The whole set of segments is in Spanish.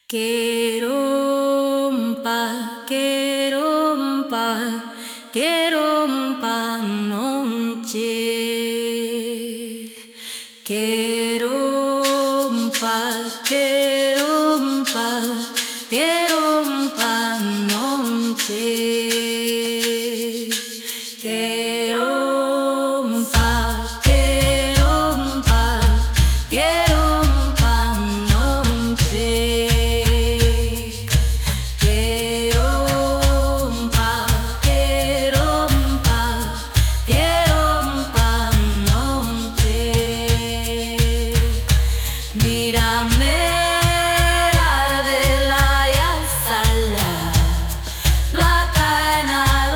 Querompa, querompa, querompa noche. Querompa, querompa, querompa noche. Querompa, querompa, querompa noche. Querompa, querompa, querompa noche. Mírame de la sala, la cadena al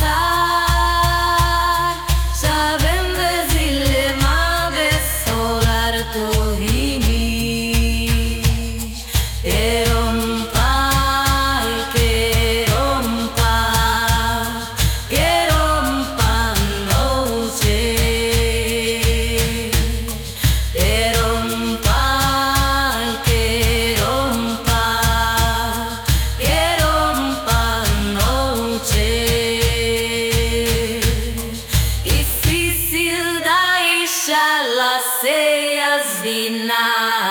azar, saben decirle más de solar tu himi. Querompa, querompa, querompa noche. Querompa, querompa, querompa noche. Difícil da isha las seas vina.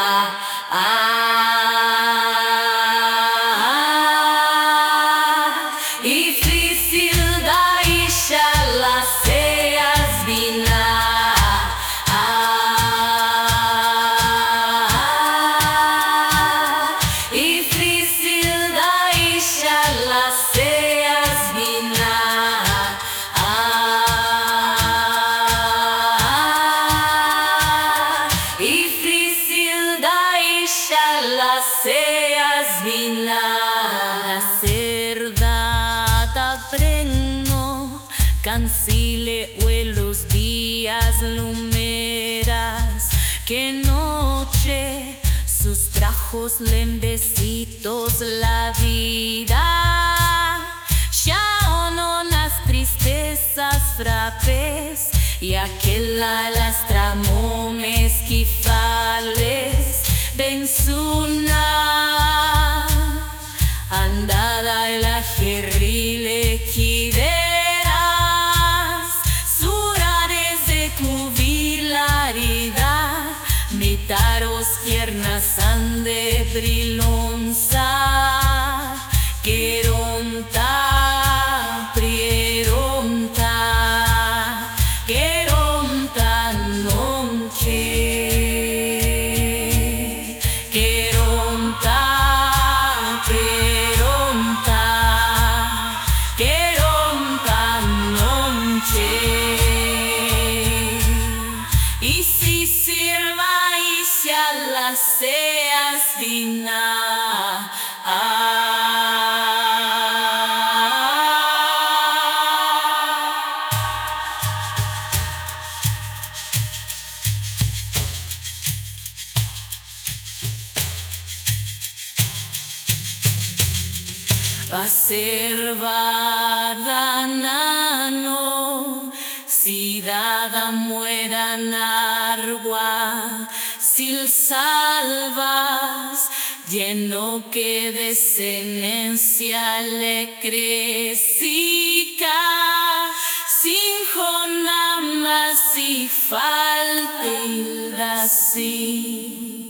Difícil da isha las seas vina. Difícil da isha las seas vina. Difícil da isha las seas vina. La cerdata preno cancile los días lumeras, que noche sus trajos lembecitos la vida. Ya no las tristezas frapes y aquella las tramones quifales benzuna. Andada el ajerrile quideras, surares de tu vilaridad, mitaros piernas ande brilonza. Queromta, prieronta, queromta noche. Queromta, prieronta, queromta noche. Y si sirva y si a las seas vina. Va servada nano, si dada muera nargua, sil salvas, lleno que de senencia le crecica, sin jonama si falte il da si.